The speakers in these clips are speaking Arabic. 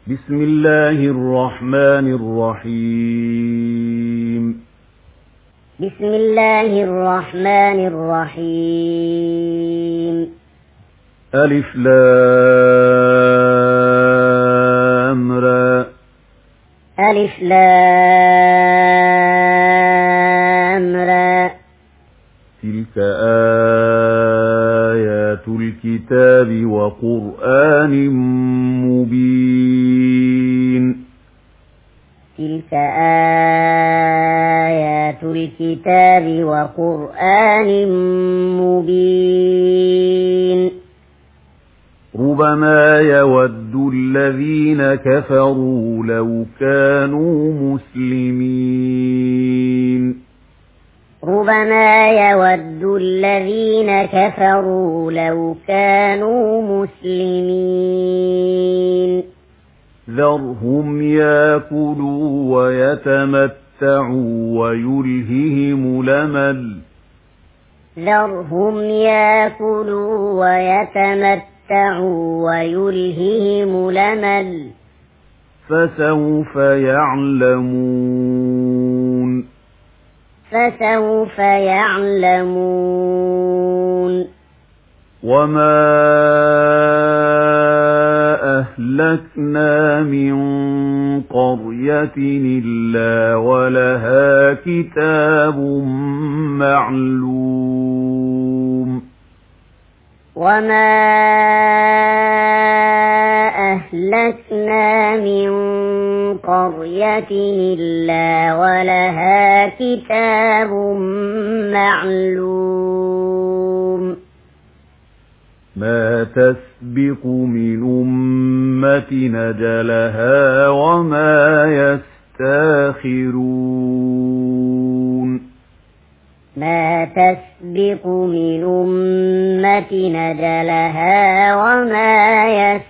بسم الله الرحمن الرحيم. بسم الله الرحمن الرحيم. ألف لام را. ألف لام را. تلك آيات الكتاب وقرآن مبين. تلك آيات الكتاب وقرآن مبين. ربما يود الذين كفروا لو كانوا مسلمين. ربما يود الذين كفروا لو كانوا مسلمين. ذرهم ياكلوا ويتمتعوا ويلههم الأمل. ذرهم ياكلوا ويتمتعوا ويلههم الأمل. فسوف يعلمون. فسوف يعلمون. وما أهلكنا من قرية إلا ولها كتاب معلوم. وما أهلكنا من قرية إلا ولها كتاب معلوم. ما تسبق من أمة أجلها وما يستاخرون. ما تسبق من أمة أجلها وما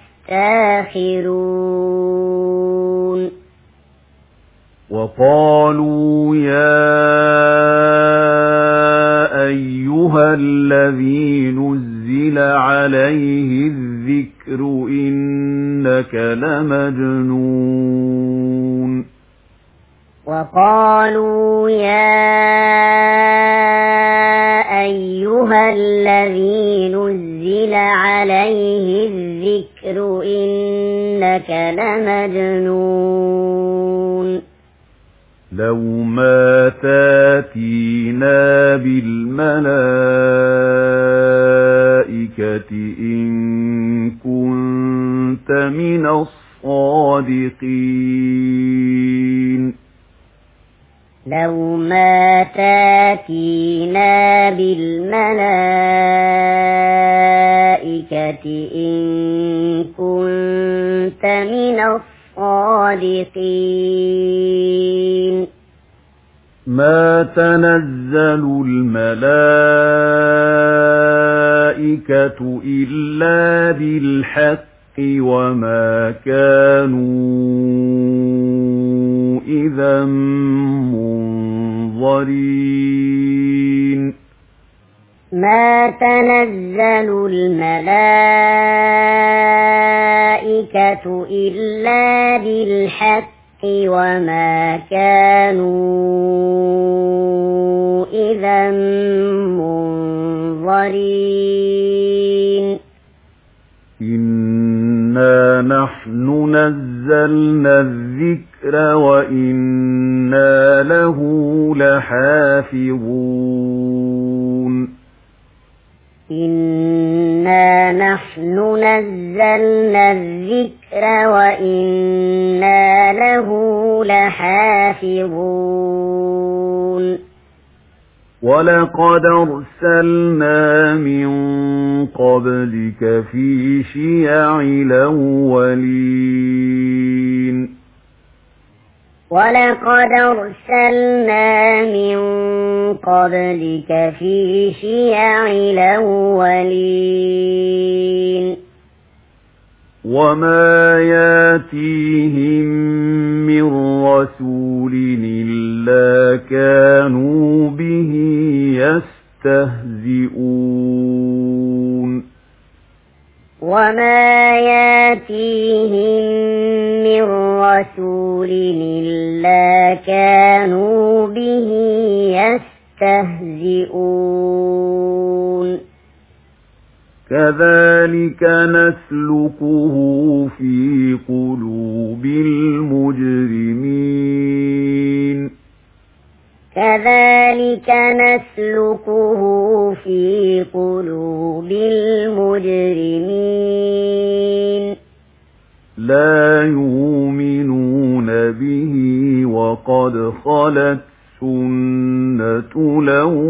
يستاخرون. وقالوا يا أيها الذي نزل عليه الذكر إنك لمجنون. وقالوا يا أيها الذي نزل عليه الذكر إنك لمجنون. لو ما تاتينا بالملائكة إن كنت من الصادقين. لو ما تاتينا بالملائكة إن كنت من الصادقين. ما تنزل الملائكة إلا بالحق وما كانوا إذا منظرين. ما تنزل الملائكة إلا بالحق وما كانوا إذا منظرين. إنا نحن نزلنا الذكر وإنا له لحافظون. إنا نحن نزلنا الذكر وإنا له لحافظون. ولقد أرسلنا من قبلك في شيع الأولين. ولقد أرسلنا من قبلك في شيع الأولين. وما ياتيهم من رسول إلا كانوا به يستهزئون. وما ياتيهم من رسول إلا كانوا به يستهزئون كذلك نسلكه في قلوب المجرمين كذلك نسلكه في قلوب المجرمين لا يؤمنون به وقد خلت سنة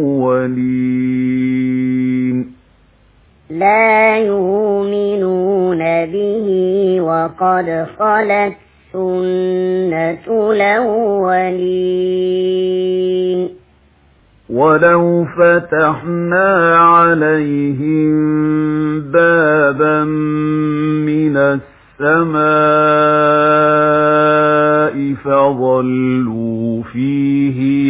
الأولين لا يؤمنون به وقد خلت سنة الأولين ولو فتحنا عليهم بابا من السماء فظلوا فيه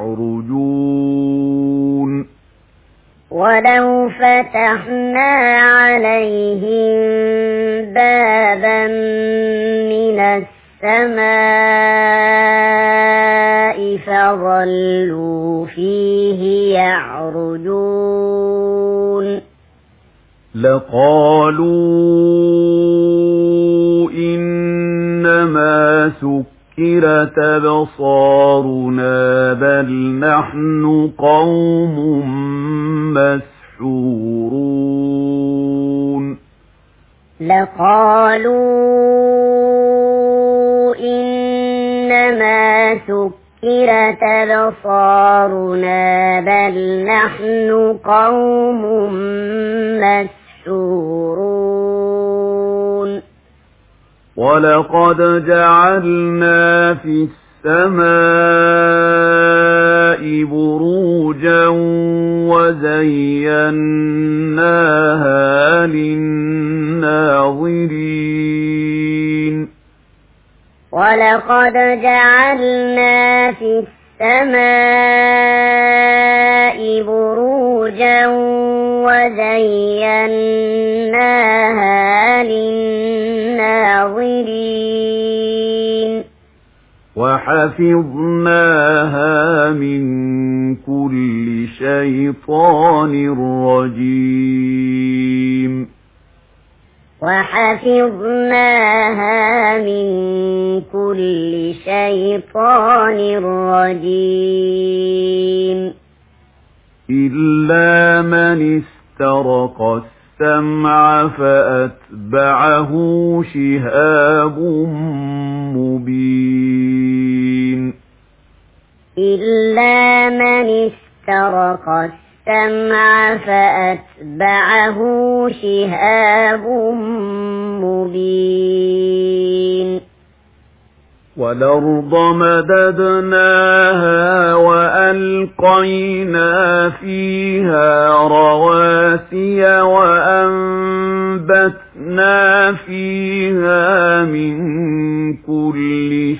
يعرجون ولو فتحنا عليهم بابا من السماء فظلوا فيه يعرجون لقالوا إنما سكرت أبصارنا بل نحن قوم مسحورون لقالوا إنما سكرت أبصارنا بل نحن قوم مسحورون ولقد جعلنا في السماء بروجا وزيناها للناظرين ولقد جعلنا في السماء بروجا وزيناها للناظرين وحفظناها من كل شيطان رجيم وحفظناها من كل شيطان رجيم إلا من استرق السمع فأتبعه شهاب مبين إلا من استرق السمع فأتبعه شهاب مبين والأرض مددناها وألقينا فيها رواسي وأنبتنا فيها من كل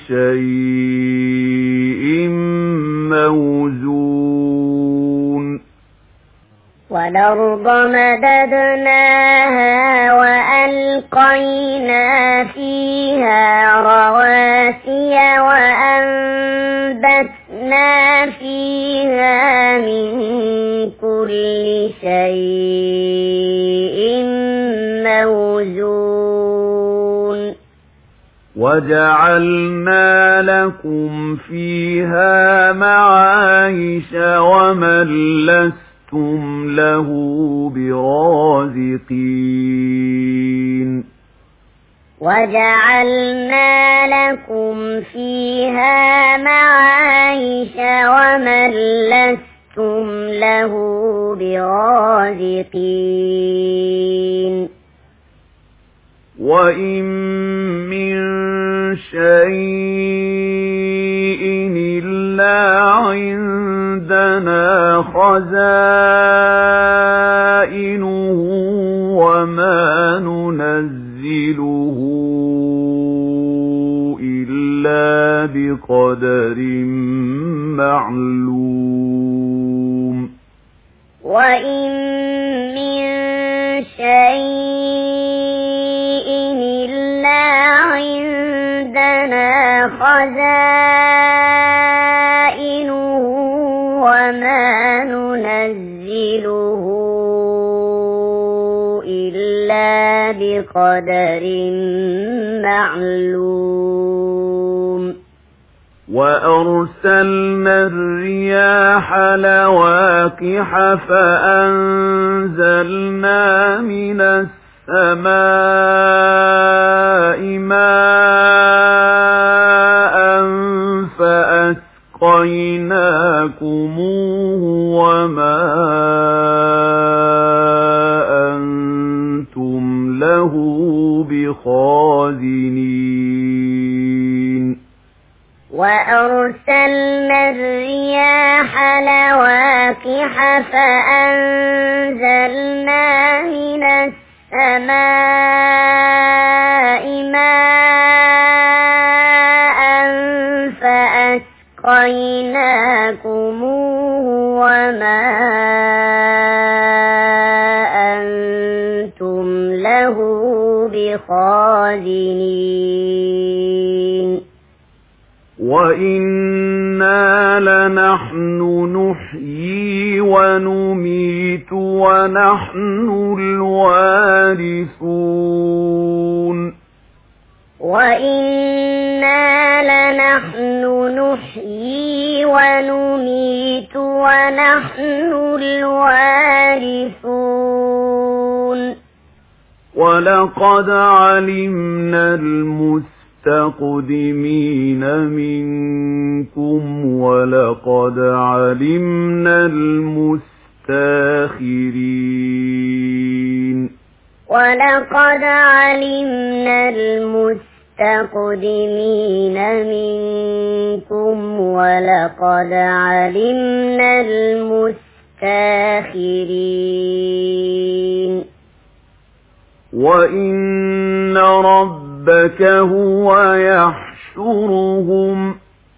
شيء موزون والأرض مددناها وألقينا فيها رواسي وأنبتنا فيها من كل شيء موزون وجعلنا لكم فيها معايش ومن لستم له برازقين وجعلنا لكم فيها معايش ومن لستم له برازقين وإن من شيء إلا عندنا خزائنه وما ننزله إلا بقدر معلوم وإن من شيء إلا خزائنه وما ننزله إلا بقدر معلوم وأرسلنا الرياح لواقح فأنزلنا من السماء ماء فأسقيناكموه وما أنتم له بخازنين وأرسلنا الرياح لواقح فأنزلنا من السماء ماء فأسقيناكموه وما أنتم له بخازنين وَإِنَّا لَنَحْنُ نُحْيِي وَنُمِيتُ وَنَحْنُ الْوَارِثُونَ وَإِنَّا لَنَحْنُ نُحْيِي وَنُمِيتُ وَنَحْنُ الْوَارِثُونَ وَلَقَدْ عَلِمْنَا المستقدمين منكم ولقد علمنا المستاخرين ولقد علمنا المستقدمين منكم ولقد علمنا المستاخرين وإن ربك هو يحشرهم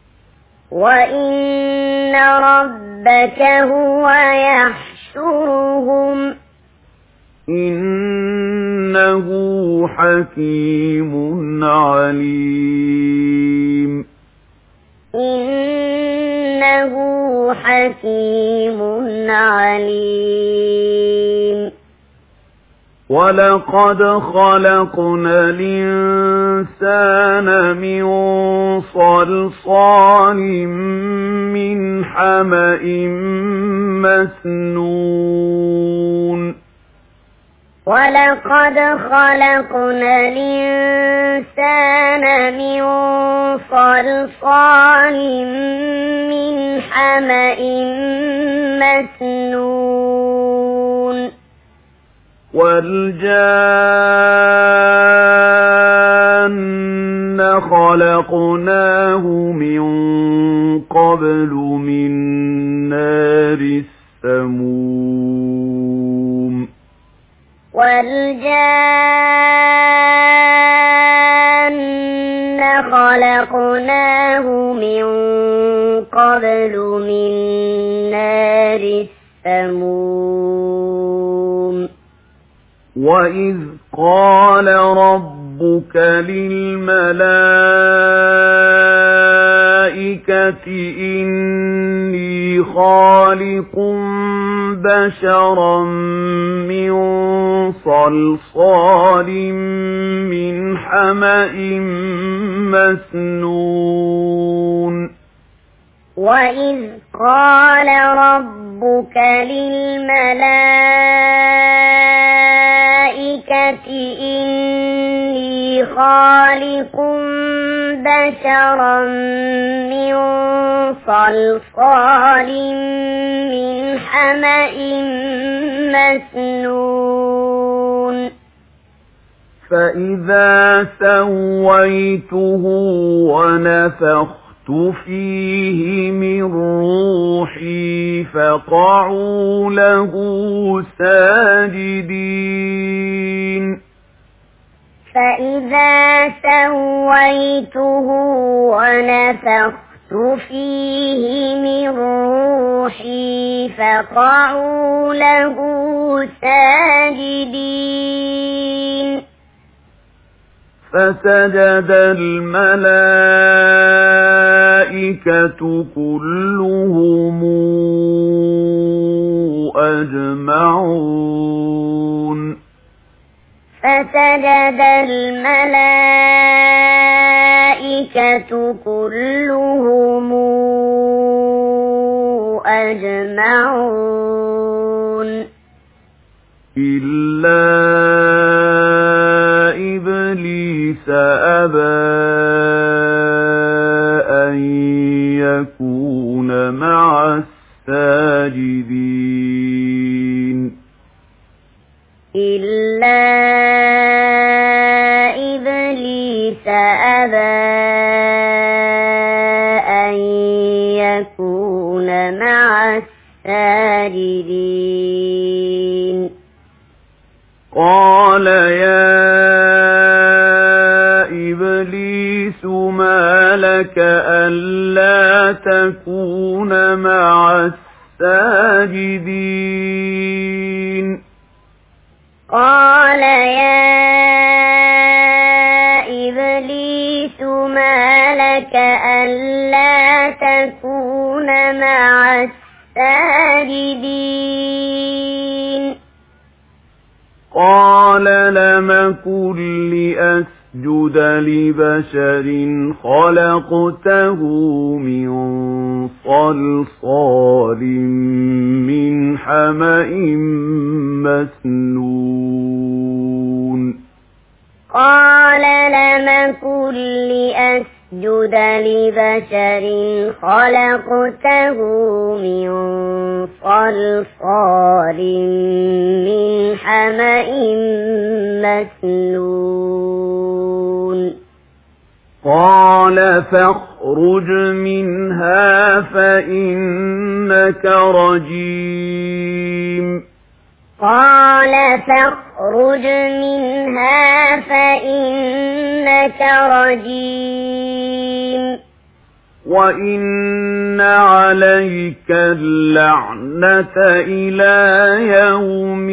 وإن ربك هو يحشرهم إنه حكيم عليم إنه حكيم عليم ولقد خلقنا الإنسان من صلصال من حمأ مسنون ولقد خلقنا الإنسان من صلصال من حمأ مسنون والجان خلقناه من قبل من نار السموم والجان خلقناه من قبل من نار السموم وإذ قال ربك للملائكة إني خالق بشرا من صلصال من حمأ مسنون وإذ قال ربك للملائكة إني خالق بشرا من صلصال من حمأ مسنون فإذا سويته ونفخت فيه من روحي فقعوا له ساجدين فإذا سويته ونفخت فيه من روحي فقعوا له ساجدين فسجد الملائكة كلهم أجمعون فسجد الملائكة كلهم أجمعون إلا إبليس أبى أن يكون مع الساجدين إلا إبليس أبى أن يكون مع الساجدين قال يا إبليس ما لك ألا تكون مع الساجدين قال يا إبليس ما لك ألا تكون مع الساجدين قال لم كن لأسجد لبشر خلقته من صلصال من حمأ مسنون قال لم كن لأسجد لبشر خلقته من صلصال من حمأ مسنون قال فاخرج منها فإنك رجيم قال فاخرج منها فإنك رجيم وإن عليك اللعنة إلى يوم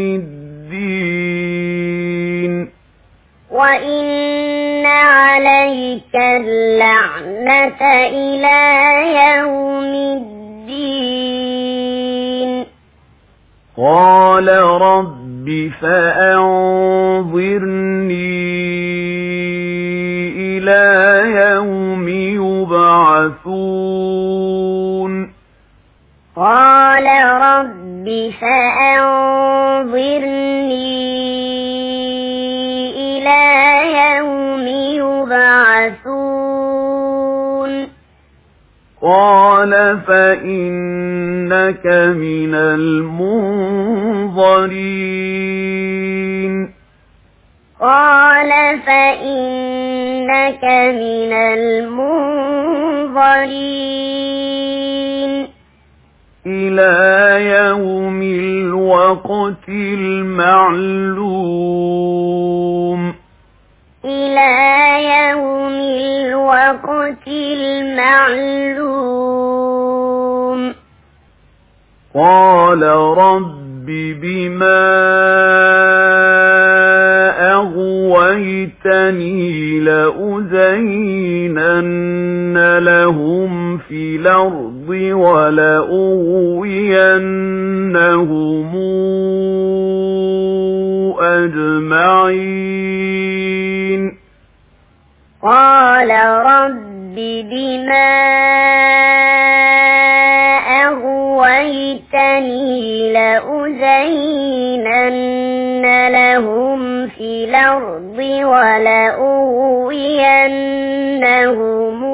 الدين وإن عليك اللعنة إلى يوم الدين قال رب فأنظرني إلى يوم يبعثون قال رب فأنظرني إلى يوم يبعثون قال فإنك من المنظرين قال فإنك من المنظرين إلى يوم الوقت المعلوم إلى يوم الوقت المعلوم قال رب بما أغويتني لأزينن لهم في الأرض ولأغوينهم أجمعين قال رب بما أغويتني لأزينن لهم في الأرض ولأغوينهم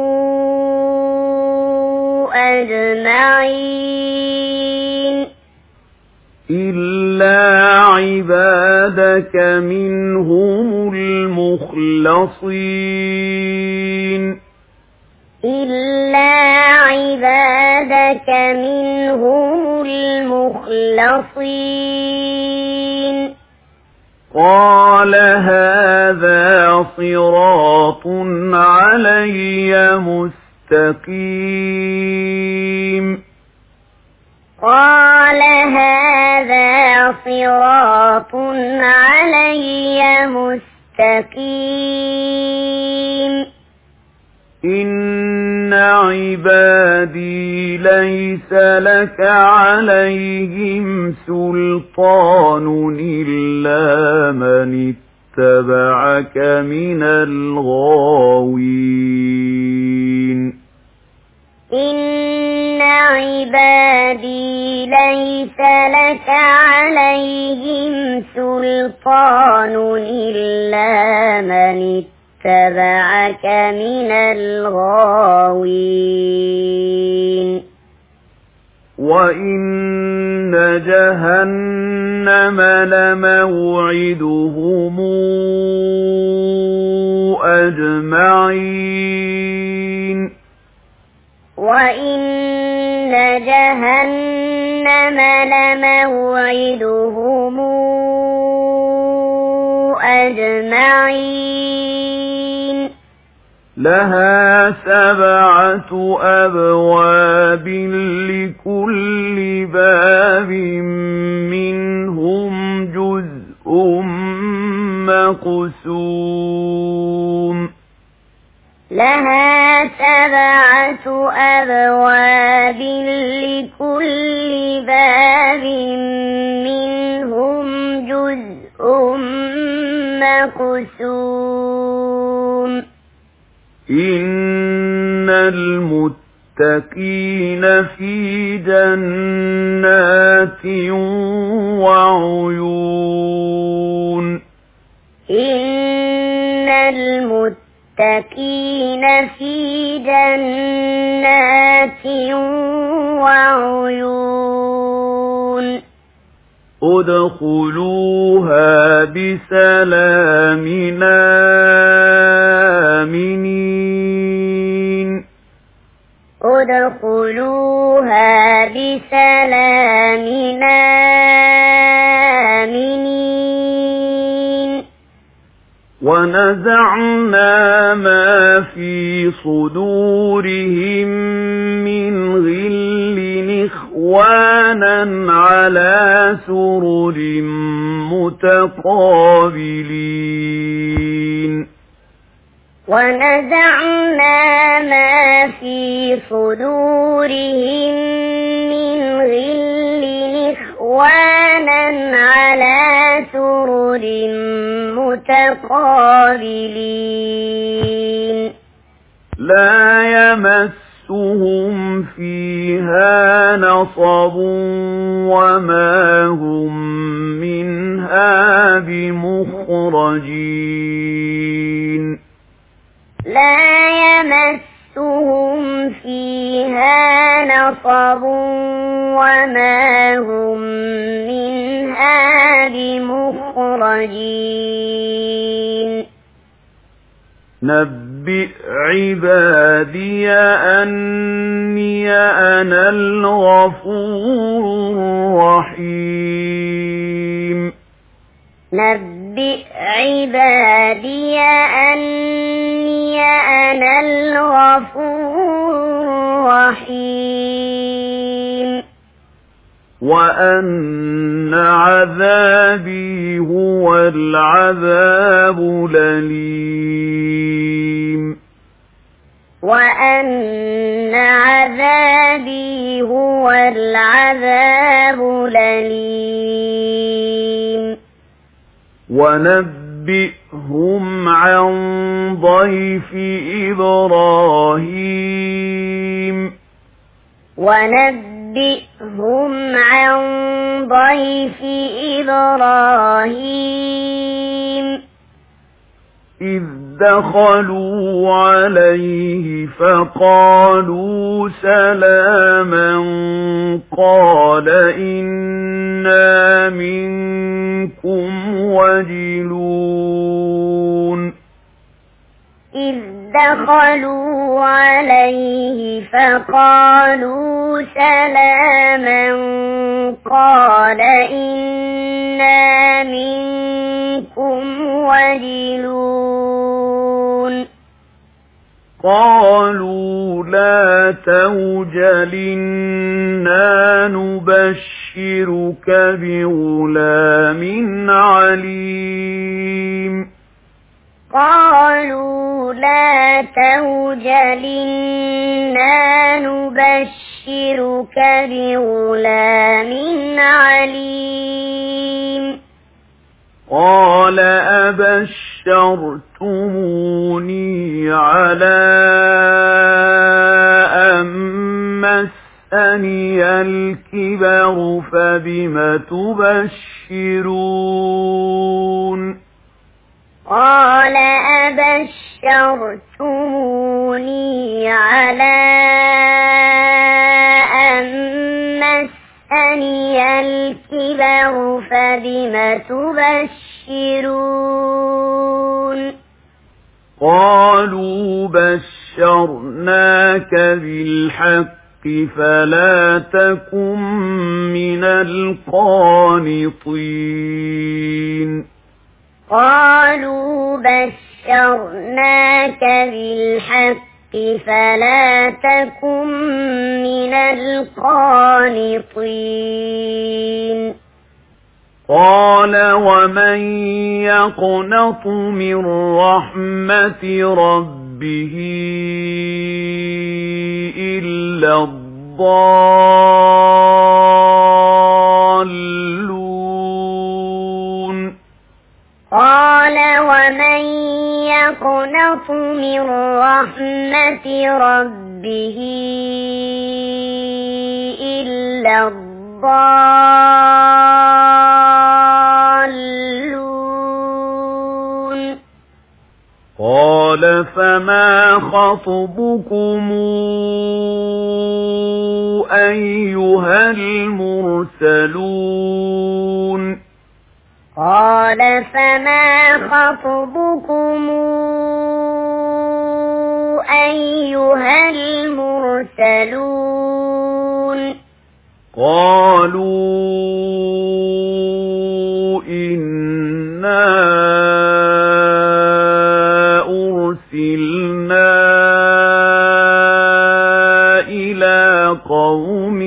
أجمعين إلا عبادك منهم المخلصين إلا عبادك منهم المخلصين قال هذا صراط علي مستقيم قال هذا صراط علي مستقيم مستقيم إن عبادي ليس لك عليهم سلطان إلا من اتبعك من الغاوين إن عبادي ليس لك عليهم سلطان إلا من اتبعك من الغاوين وإن جهنم لموعدهم أجمعين وإن جهنم لموعدهم أجمعين لها 7 أبواب لكل باب منهم جزء مقسوم لها 7 أبواب لكل باب منهم جزء مقسوم إن المتقين في جنات وعيون إن المتقين في جنات وعيون ادخلوها بسلام آمنين ادخلوها بسلام آمنين ونزعنا ما في صدورهم من غل إخوانا على سرر متقابلين ونزعنا ما في صدورهم من غل إخوانا على سرر متقابلين لا يمسهم فيها نصب وما هم منها بمخرجين لا يمسهم فيها نصب وما هم منها بمخرجين نبئ عبادي أني أنا الغفور الرحيم نبئ عبادي أني أنا الغفور الرحيم وأن عذابي هو العذاب الأليم وأن عذابي هو العذاب الأليم ونبئهم عن ضيف إبراهيم ونبئهم عن ضيف إبراهيم إذ دخلوا عليه فقالوا سلاما قال إنا منكم وجلون إذ دخلوا عليه فقالوا سلاما قال إنا منكم وجلون قالوا لا توجل إنا نبشرك بغلام عليم قالوا لا توجل إنا نبشرك بغلام عليم قال أبشرتموني على أن مسني الكبر فبم تبشرون قال أبشرتموني على أن مسني الكبر فبم تبشرون قالوا بشرناك بالحق فلا تكن من القانطين قالوا بشرناك بالحق فلا تكن من القانطين قال ومن يقنط من رحمة ربه إلا الضالون قال ومن يقنط من رحمة ربه إلا الضالون قال فما خطبكم أيها المرسلون قال فما خطبكم أيها المرسلون قالوا إنا أرسلنا إلى قوم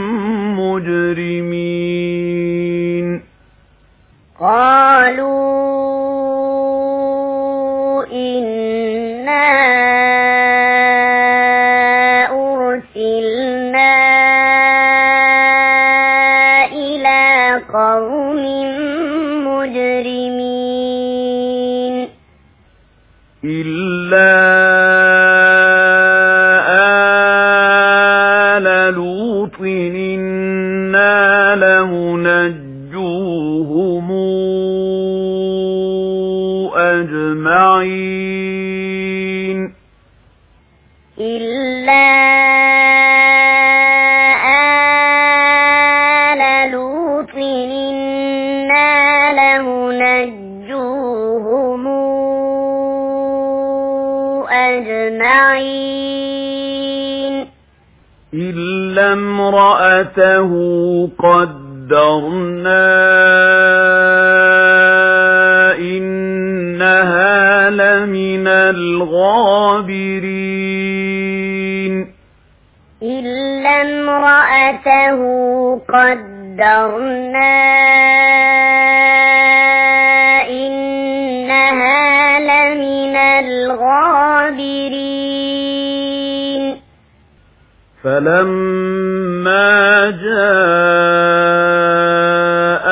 مجرمين قالوا إنا أرسلنا إلى قوم مجرمين إلا آل لوط إنا لمنجوهم أجمعين إلا آل لوط إنا لمنجوهم أجمعين إلا امرأته قدرنا إنها لمن الغابرين إلا امرأته قدرنا إنها لمن الغابرين فلما جاء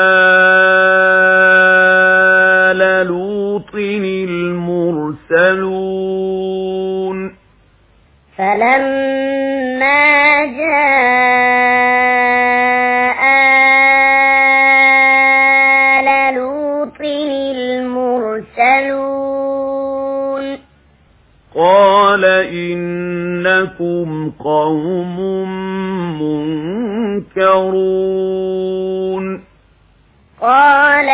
آل لوط المرسلون فلما جاء آل لوط المرسلون قال إنكم قوم منكرون قال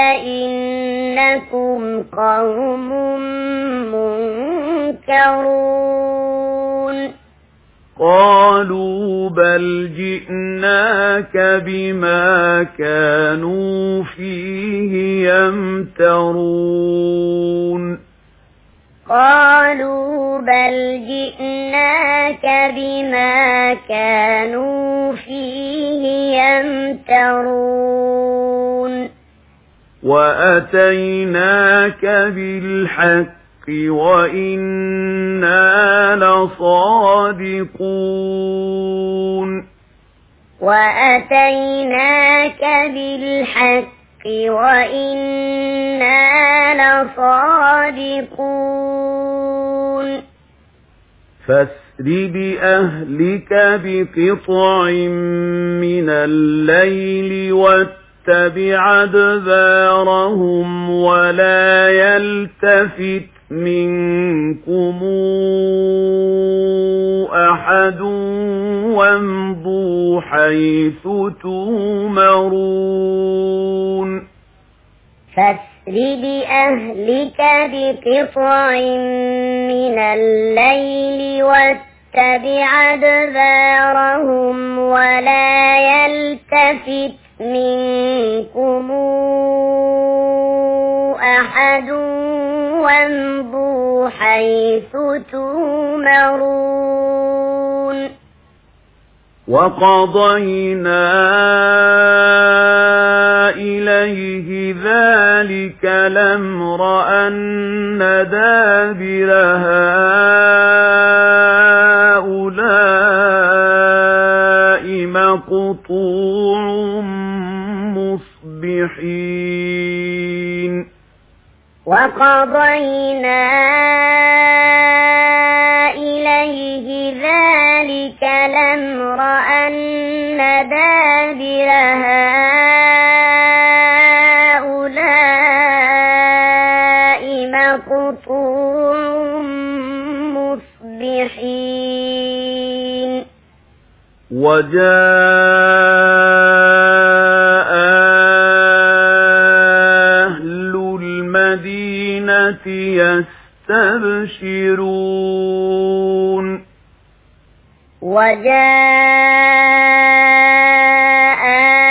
إنكم قوم منكرون قالوا بل جئناك بما كانوا فيه يمترون قالوا بل جئناك بما كانوا فيه يمترون وأتيناك بالحق وإنا لصادقون وأتيناك بالحق وإنا لصادقون فاسر بأهلك بقطع من الليل واتبع أدبارهم ولا يلتفت منكم أحد وامضوا حيث تؤمرون فاسر بأهلك بقطع من الليل واتبع أدبارهم ولا يلتفت منكم أحد وامضوا حيث تؤمرون وقضينا إليه ذلك الأمر أن دابر هؤلاء مقطوع مصبحين وقضينا إليه ذلك الأمر أن دابر هؤلاء مقطوع مصبحين وجاء أهل المدينة يستبشرون وجاء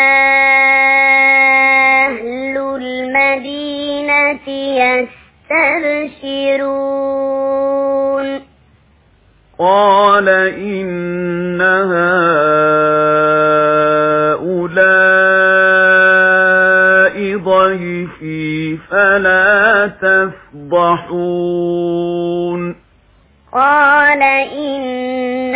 أهل المدينة يستبشرون قال إن هؤلاء ضيفي فلا تفضحون قال إن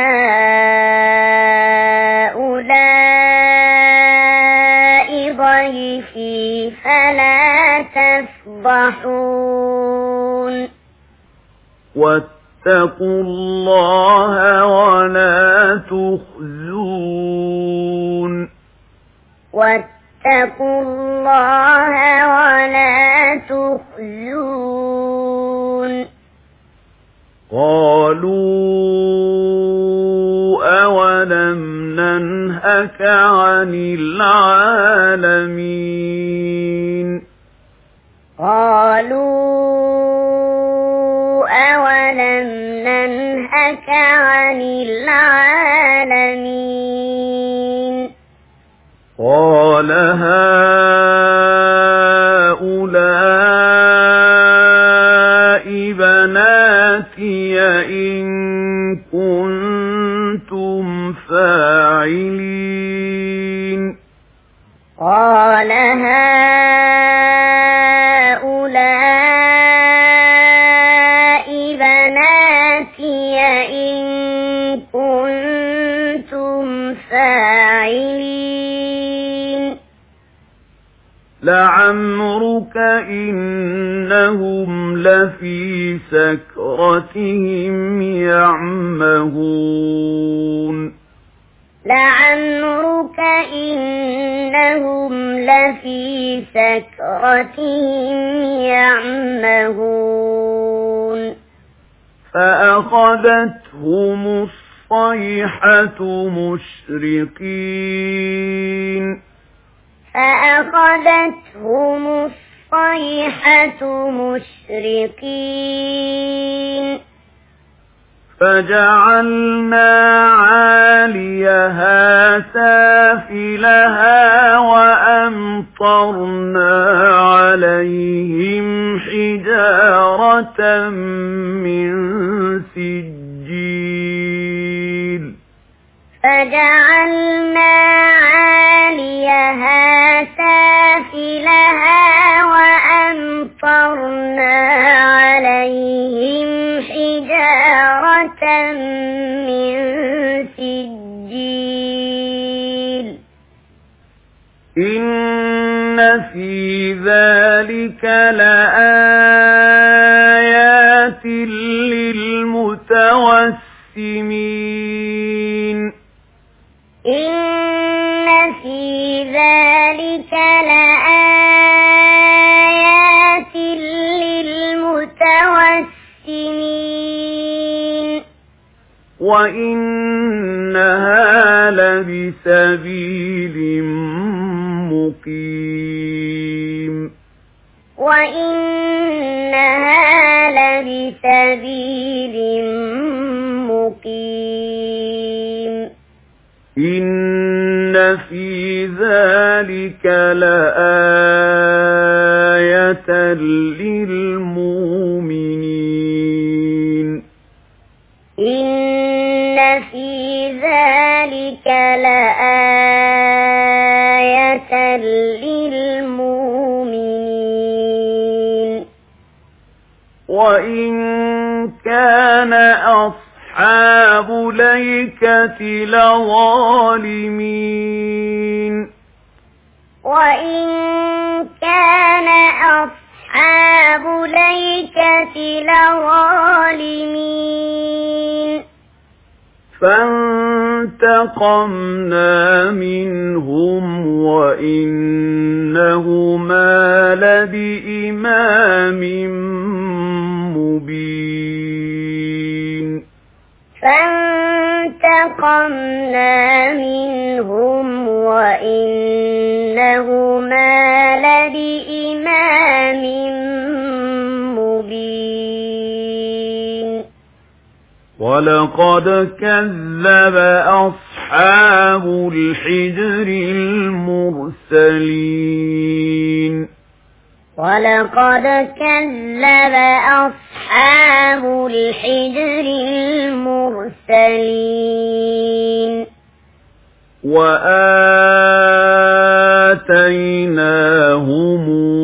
هؤلاء ضيفي فلا تفضحون واتقوا الله ولا تخزون واتقوا الله ولا تخزون قالوا أولم ننهك عن العالمين قالوا أولم ننهك عن العالمين قال هؤلاء بناتي إن كنتم فاعلين قال هؤلاء بناتي إن كنتم فاعلين لعمرك إنهم لفي سكرتهم يعمهون لعمرك إنهم لفي سكرتهم يعمهون فأخذتهم الصيحة مشرقين فأخذتهم الصيحة مشرقين فجعلنا عاليها سافلها وأمطرنا عليهم حجارة من سجيل فجعلنا عاليها سافلها وأمطرنا عليهم من سجيل إن في ذلك لآيات للمتوسمين إن في ذلك لآيات للمتوسمين وإنها لبسبيل مقيم وإنها لبسبيل مقيم إن في ذلك لآية للمؤمنين إن في ذلك لآية للمؤمنين وإن كان أصحاب الأيكة لظالمين وإن كان أصحاب الأيكة لظالمين فانتقمنا منهم وإنهما لبإمام مبين فانتقمنا منهم وإنهما لبإمام مبين ولقد كذب أصحاب الحجر المرسلين ولقد كذب أصحاب الحجر المرسلين وآتيناهم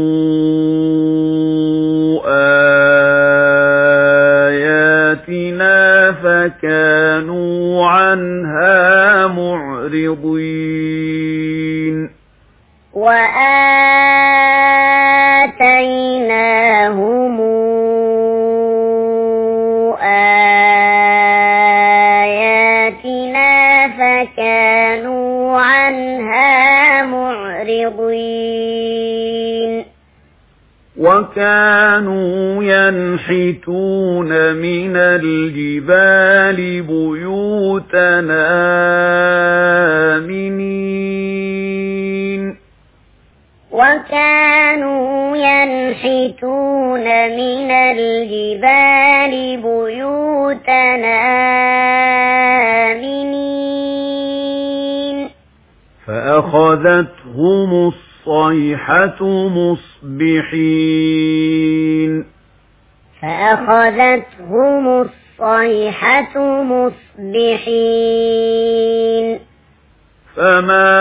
آياتنا فكانوا عنها معرضين وآتيناهم آياتنا فكانوا عنها معرضين وكانوا ينحتون من الجبال بيوتا آمنين وكانوا ينحتون من الجبال بيوتا آمنين فأخذتهم الصيحة مصبحين فأخذتهم الصيحة مصبحين فما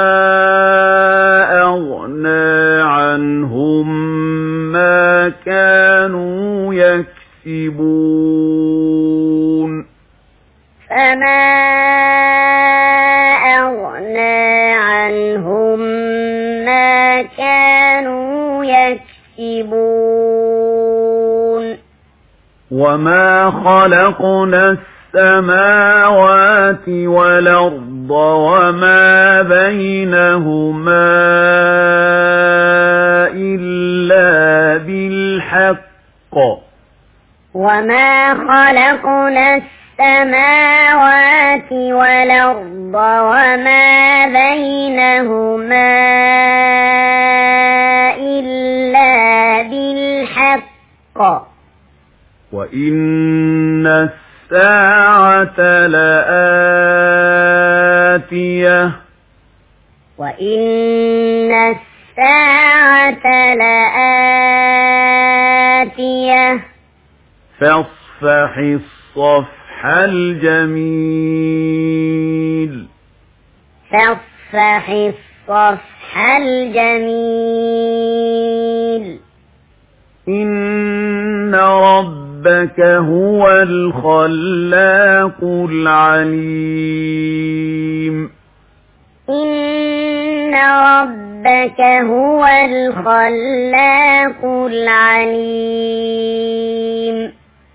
أغنى عنهم ما كانوا يكسبون فما أغنى عنهم ما كانوا يكسبون وما خلقنا السماوات والأرض وما بينهما إلا بالحق وما خلقنا السماوات والأرض وما بينهما إلا بالحق وإن الساعة لآتية وإن الساعة لآتية فاصفح الصفح الجميل فاصفح الصفح الجميل إن ربك ربك هو الخلاق العليم إن ربك هو الخلاق العليم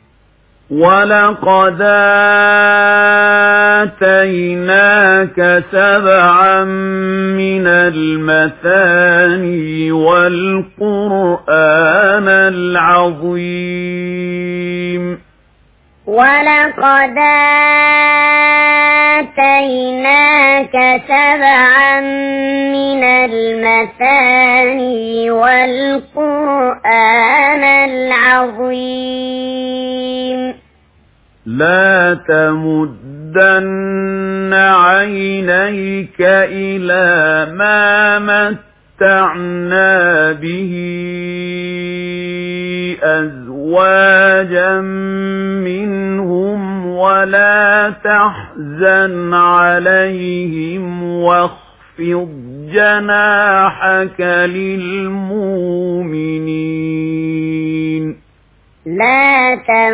ولقد آتيناك 7 من المثاني والقرآن العظيم ولقد آتيناك 7 من المثاني والقرآن العظيم لا تمدن عينيك إلى ما متعنا به أزواجا منهم ولا تحزن عليهم واخفض جناحك للمؤمنين لا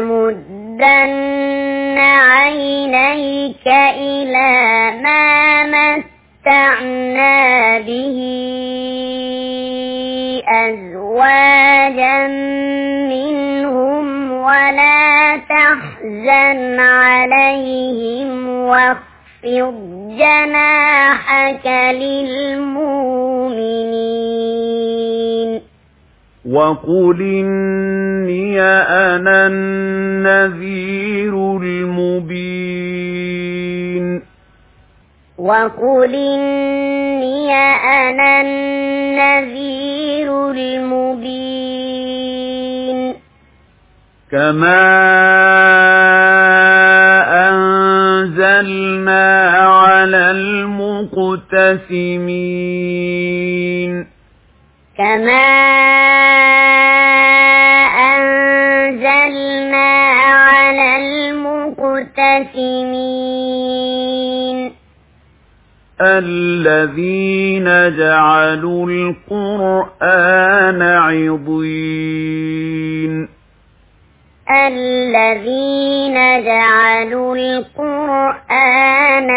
تمدن عينيك إلى ما متعنا به أزواجا منهم ولا تحزن عليهم واخفض جناحك للمؤمنين وقل إني أنا النذير المبين وقل إني أنا النذير المبين كما أنزلنا على المقتسمين كما أنزلنا على المقتسمين الذين جعلوا القرآن عضين الذين جعلوا القرآن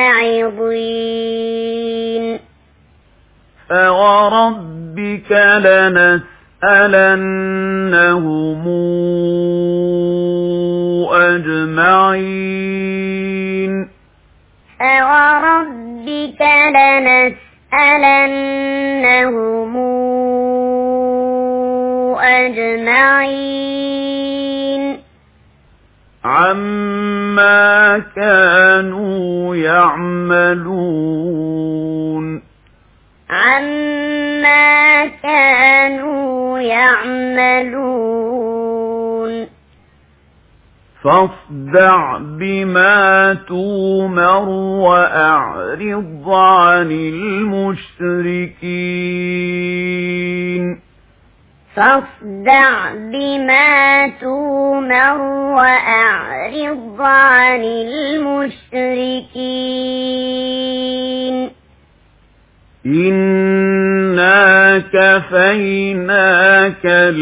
عضين فوربك لنسألنهم أجمعين فوربك لنسألنهم أجمعين عما كانوا يعملون عما كانوا يعملون فاصدع بما تؤمر وأعرض عن المشركين فاصدع بما تؤمر وأعرض عن المشركين إنا كفيناك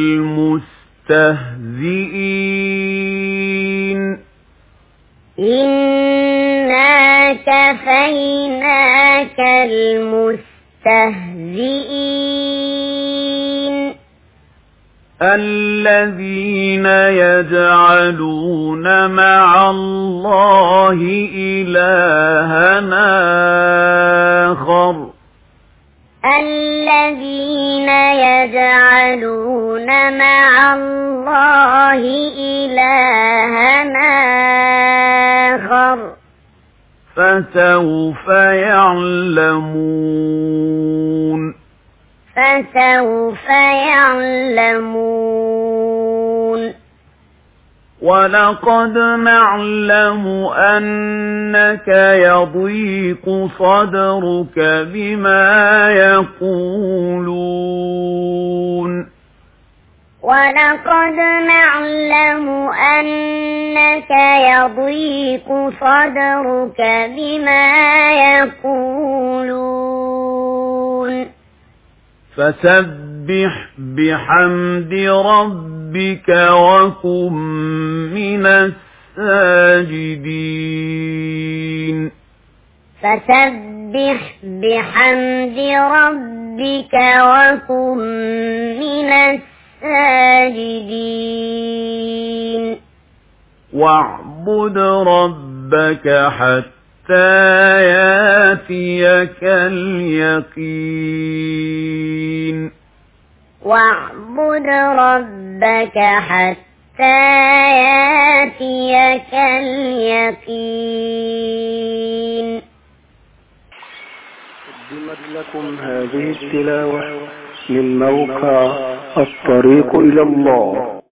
المستهزئين إنا كفيناك المستهزئين الذين يجعلون مع الله إلهنا آخر الذين يجعلون مع الله إلهنا آخر فسوف يعلمون فسوف يعلمون ولقد نعلم أنك يضيق صدرك بما يقولون ولقد نعلم أنك يضيق صدرك بما يقولون فسبح بحمد ربك ربك وكن من الساجدين فسبح بحمد ربك وكن من الساجدين واعبد ربك حتى ياتيك اليقين واعبد ربك حتى ياتيك اليقين. قدمت لكم هذه التلاوة من موقع الطريق إلى الله.